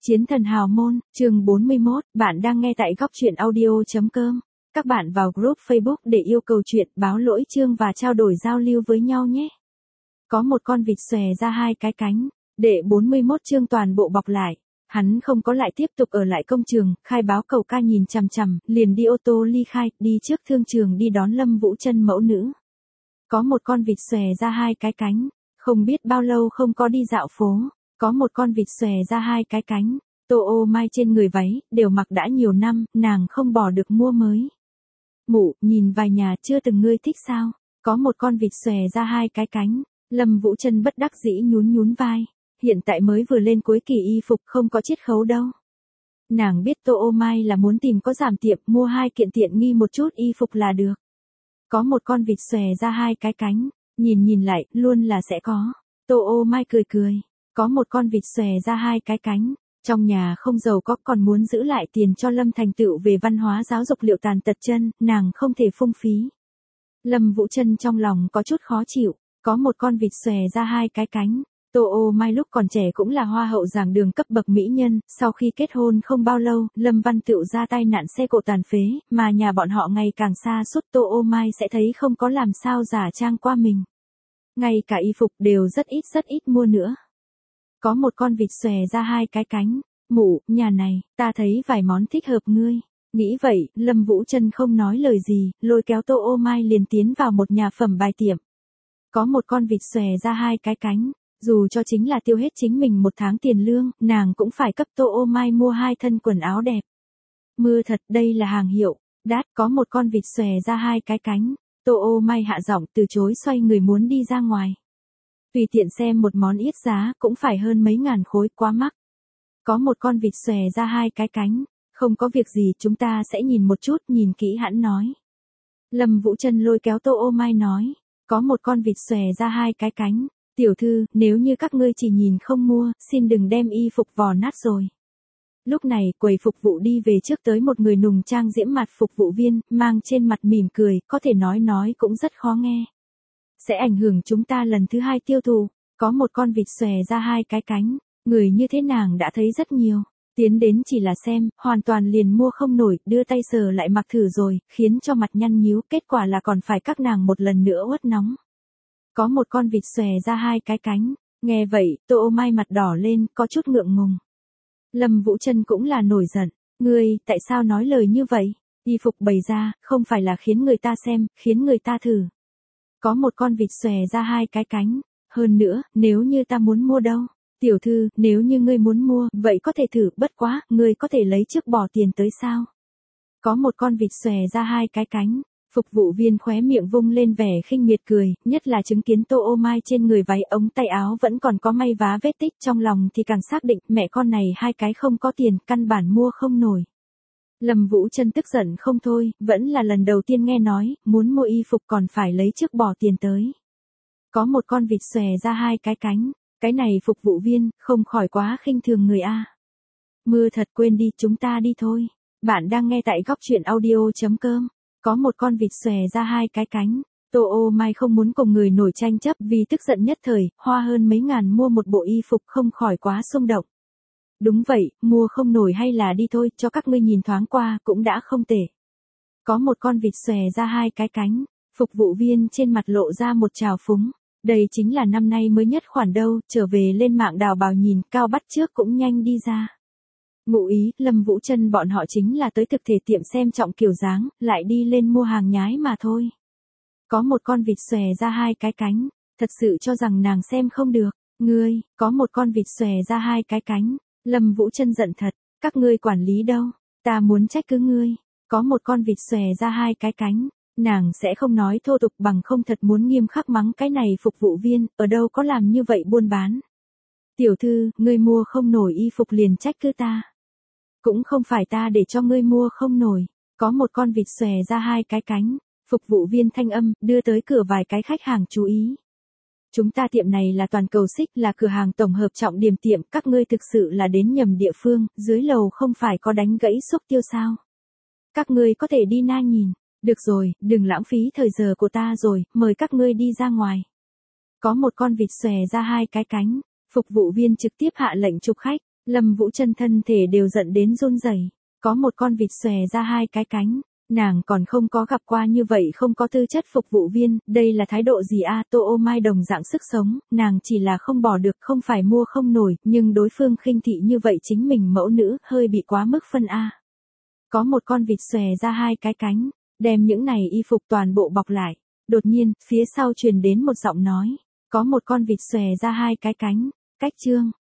Chiến thần hào môn, chương 41, bạn đang nghe tại góc truyện audio.com. Các bạn vào group Facebook để yêu cầu chuyện, báo lỗi chương và trao đổi giao lưu với nhau nhé. Có một con vịt xòe ra hai cái cánh, đệ 41 chương toàn bộ bọc lại. Hắn không có lại tiếp tục ở lại công trường, khai báo cầu ca nhìn chằm chằm, liền đi ô tô ly khai, đi trước thương trường đi đón Lâm Vũ Trân mẫu nữ. Có một con vịt xòe ra hai cái cánh, không biết bao lâu không có đi dạo phố. Có một con vịt xòe ra hai cái cánh, tô ô mai trên người váy, đều mặc đã nhiều năm, nàng không bỏ được mua mới. Mụ, nhìn vài nhà chưa từng ngươi thích sao? Có một con vịt xòe ra hai cái cánh, Lâm Vũ Trân bất đắc dĩ nhún vai. Hiện tại mới vừa lên cuối kỳ y phục không có chiết khấu đâu. Nàng biết tô ô mai là muốn tìm có giảm tiệm mua hai kiện tiện nghi một chút y phục là được. Có một con vịt xòe ra hai cái cánh, nhìn lại, luôn là sẽ có. Tô ô mai cười. Có một con vịt xòe ra hai cái cánh, trong nhà không giàu có còn muốn giữ lại tiền cho Lâm thành tựu về văn hóa giáo dục liệu tàn tật chân, nàng không thể phung phí. Lâm Vũ Trân trong lòng có chút khó chịu, có một con vịt xòe ra hai cái cánh. Tô ô mai lúc còn trẻ cũng là hoa hậu giảng đường cấp bậc mỹ nhân, sau khi kết hôn không bao lâu, Lâm Văn Tựu ra tai nạn xe cộ tàn phế, mà nhà bọn họ ngày càng xa suốt, Tô ô mai sẽ thấy không có làm sao giả trang qua mình. Ngay cả y phục đều rất ít mua nữa. Có một con vịt xòe ra hai cái cánh, mụ, nhà này, ta thấy vài món thích hợp ngươi. Nghĩ vậy, Lâm Vũ Trân không nói lời gì, lôi kéo tô ô mai liền tiến vào một nhà phẩm bài tiệm. Có một con vịt xòe ra hai cái cánh, dù cho chính là tiêu hết chính mình một tháng tiền lương, nàng cũng phải cấp tô ô mai mua hai thân quần áo đẹp. Mưa thật, đây là hàng hiệu, đắt. Có một con vịt xòe ra hai cái cánh, tô ô mai hạ giọng từ chối xoay người muốn đi ra ngoài. Tùy tiện xem một món ít giá cũng phải hơn mấy ngàn khối, quá mắc. Có một con vịt xòe ra hai cái cánh, không có việc gì chúng ta sẽ nhìn một chút, nhìn kỹ hẵng nói. Lâm Vũ Trân lôi kéo tô ô mai nói, có một con vịt xòe ra hai cái cánh, tiểu thư, nếu như các ngươi chỉ nhìn không mua, xin đừng đem y phục vò nát rồi. Lúc này, quầy phục vụ đi về trước tới một người nùng trang diễm mặt phục vụ viên, mang trên mặt mỉm cười, có thể nói cũng rất khó nghe. Sẽ ảnh hưởng chúng ta lần thứ hai tiêu thụ. Có một con vịt xòe ra hai cái cánh, người như thế nàng đã thấy rất nhiều. Tiến đến chỉ là xem, hoàn toàn liền mua không nổi, đưa tay sờ lại mặc thử rồi, khiến cho mặt nhăn nhíu, kết quả là còn phải các nàng một lần nữa uất nóng. Có một con vịt xòe ra hai cái cánh, nghe vậy, tô ô mai mặt đỏ lên, có chút ngượng ngùng. Lâm Vũ Trân cũng là nổi giận, ngươi, tại sao nói lời như vậy? Y phục bày ra, không phải là khiến người ta xem, khiến người ta thử. Có một con vịt xòe ra hai cái cánh, hơn nữa, nếu như ta muốn mua đâu? Tiểu thư, nếu như ngươi muốn mua, vậy có thể thử, bất quá, ngươi có thể lấy trước bỏ tiền tới sao? Có một con vịt xòe ra hai cái cánh, phục vụ viên khóe miệng vung lên vẻ khinh miệt cười, nhất là chứng kiến tô ô mai trên người váy ống tay áo vẫn còn có may vá vết tích, trong lòng thì càng xác định, mẹ con này hai cái không có tiền, căn bản mua không nổi. Lâm Vũ Trân tức giận không thôi, vẫn là lần đầu tiên nghe nói, muốn mua y phục còn phải lấy trước bỏ tiền tới. Có một con vịt xòe ra hai cái cánh, cái này phục vụ viên, không khỏi quá khinh thường người a. Mưa thật, quên đi, chúng ta đi thôi. Bạn đang nghe tại góc truyện audio.com. Có một con vịt xòe ra hai cái cánh, tô ô mai không muốn cùng người nổi tranh chấp vì tức giận nhất thời, hoa hơn mấy ngàn mua một bộ y phục không khỏi quá xung động. Đúng vậy, mua không nổi hay là đi thôi, cho các ngươi nhìn thoáng qua, cũng đã không tệ. Có một con vịt xòe ra hai cái cánh, phục vụ viên trên mặt lộ ra một trào phúng. Đây chính là năm nay mới nhất khoản đâu, trở về lên mạng đào bào nhìn, cao bắt trước cũng nhanh đi ra. Ngụ ý, Lâm Vũ Trân bọn họ chính là tới thực thể tiệm xem trọng kiểu dáng, lại đi lên mua hàng nhái mà thôi. Có một con vịt xòe ra hai cái cánh, thật sự cho rằng nàng xem không được. Ngươi, có một con vịt xòe ra hai cái cánh. Lâm Vũ Trân giận thật, các ngươi quản lý đâu, ta muốn trách cứ ngươi. Có một con vịt xòe ra hai cái cánh, nàng sẽ không nói thô tục bằng không thật muốn nghiêm khắc mắng cái này phục vụ viên, ở đâu có làm như vậy buôn bán. Tiểu thư, ngươi mua không nổi y phục liền trách cứ ta. Cũng không phải ta để cho ngươi mua không nổi. Có một con vịt xòe ra hai cái cánh, phục vụ viên thanh âm, đưa tới cửa vài cái khách hàng chú ý. Chúng ta tiệm này là toàn cầu xích, là cửa hàng tổng hợp trọng điểm tiệm, các ngươi thực sự là đến nhầm địa phương, dưới lầu không phải có đánh gãy xúc tiêu sao? Các ngươi có thể đi na nhìn. Được rồi, đừng lãng phí thời giờ của ta rồi, mời các ngươi đi ra ngoài. Có một con vịt xòe ra hai cái cánh, phục vụ viên trực tiếp hạ lệnh chụp khách. Lâm Vũ Chân thân thể đều giận đến run rẩy. Có một con vịt xòe ra hai cái cánh. Nàng còn không có gặp qua như vậy không có tư chất phục vụ viên, đây là thái độ gì a? Tô Ô Mai đồng dạng sức sống, nàng chỉ là không bỏ được, không phải mua không nổi, nhưng đối phương khinh thị như vậy chính mình mẫu nữ, hơi bị quá mức phân a. Có một con vịt xòe ra hai cái cánh, đem những này y phục toàn bộ bọc lại. Đột nhiên, phía sau truyền đến một giọng nói, có một con vịt xòe ra hai cái cánh, cách chương.